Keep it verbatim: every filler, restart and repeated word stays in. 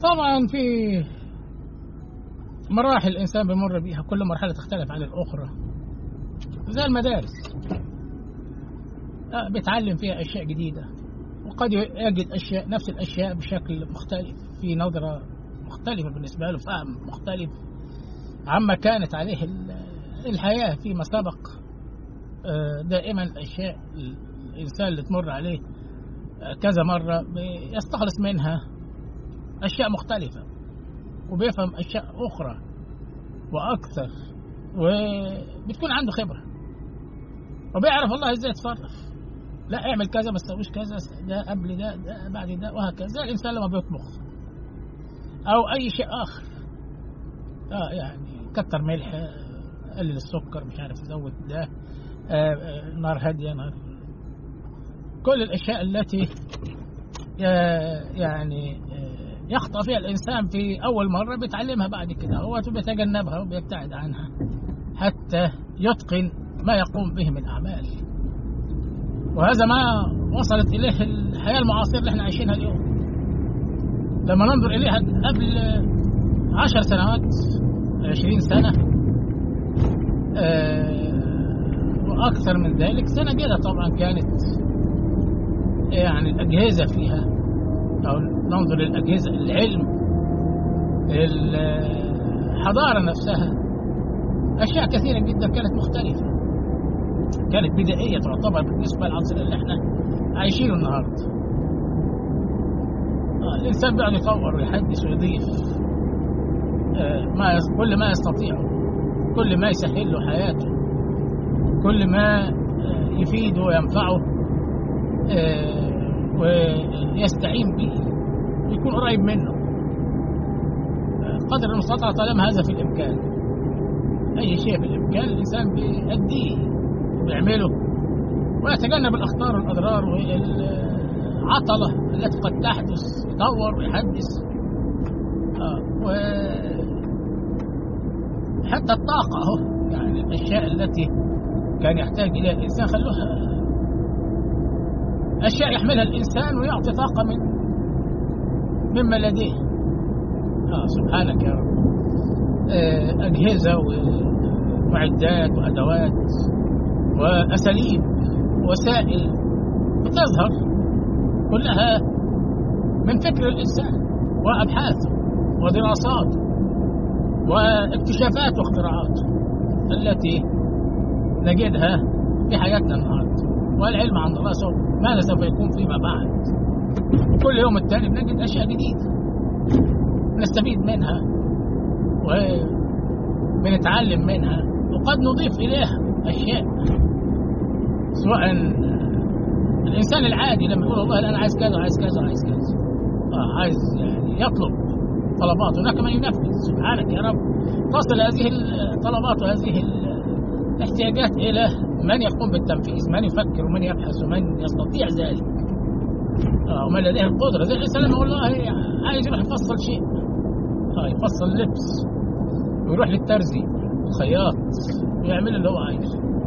طبعا في مراحل الإنسان بيمر بيها، كل مرحلة تختلف عن الأخرى. زي المدارس بيتعلم فيها أشياء جديدة، وقد يجد أشياء نفس الأشياء بشكل مختلف، في نظرة مختلفة بالنسبة له، فهم مختلف عما كانت عليه الحياة فيما سبق. دائما الأشياء الإنسان اللي تمر عليه كذا مرة يستخلص منها أشياء مختلفة، وبيفهم أشياء أخرى وأكثر، وبتكون عنده خبرة، وبيعرف الله إزاي يتصرف. لا اعمل كذا ما تسويش كذا، ده قبل ده ده بعد ده، وهكذا. زي الإنسان لما بيطبخ أو أي شيء آخر، آه يعني كتر ملح، قلل السكر، مش عارف يزود ده، آه آه نار هادية، نار، كل الأشياء التي يعني يخطأ فيها الإنسان في أول مرة بيتعلمها بعد كده، هو بيتجنبها وبيبتعد عنها حتى يتقن ما يقوم به من أعمال. وهذا ما وصلت إليه الحياة المعاصرة اللي احنا عايشينها اليوم. لما ننظر إليها قبل عشر سنوات، عشرين سنة، آه وأكثر من ذلك، سنة كده طبعا كانت يعني الأجهزة فيها، أو ننظر للأجهزة، العلم، الحضارة نفسها، أشياء كثيرة جدا كانت مختلفة، كانت بدائية تعتبر بالنسبة للعصر اللي احنا عايشينه النهاردة. آه الإنسان بيقعد يطور ويحدث ويضيف آه ما كل ما يستطيعه، كل ما يسهل له حياته، كل ما آه يفيده وينفعه، آه ويستعين به ويكون قريب منه قدر المستطاع، طالما هذا في الإمكان. أي شيء في الإمكان الإنسان بيأديه ويعمله، ويتجنب الأخطار والأضرار والعطلة التي قد تحدث، يطور ويحدث. آه وحتى الطاقة أهو، يعني الأشياء التي كان يحتاج إليها الإنسان خلوها أشياء يحملها الإنسان ويعطي طاقة من مما لديه. آه سبحانك يا رب. آه أجهزة ومعدات وأدوات وأساليب وسائل بتظهر كلها من فكر الإنسان وأبحاثه ودراساته واكتشافاته واختراعاته التي نجدها في حياتنا النهارده. والعلم عند الله سوف ماذا سوف يكون فيما بعد، وكل يوم التالي بنجد أشياء جديدة نستفيد منها وبنتعلم منها، وقد نضيف إليها أشياء. سواء الإنسان العادي لما يقول والله أنا عايز كذا وعايز كذا وعايز كذا، آه عايز يعني يطلب طلبات، هناك من ينفذ. سبحانك يا رب. تصل هذه الطلبات وهذه الاحتياجات إلى من يقوم بالتنفيذ، من يفكر ومن يبحث ومن يستطيع ذلك، آه ومن لديه القدرة. زي الإنسان لما والله عايز يروح يفصل شيء، آه يفصل لبس، ويروح للترزي الخياط ويعمل اللي هو عايزه،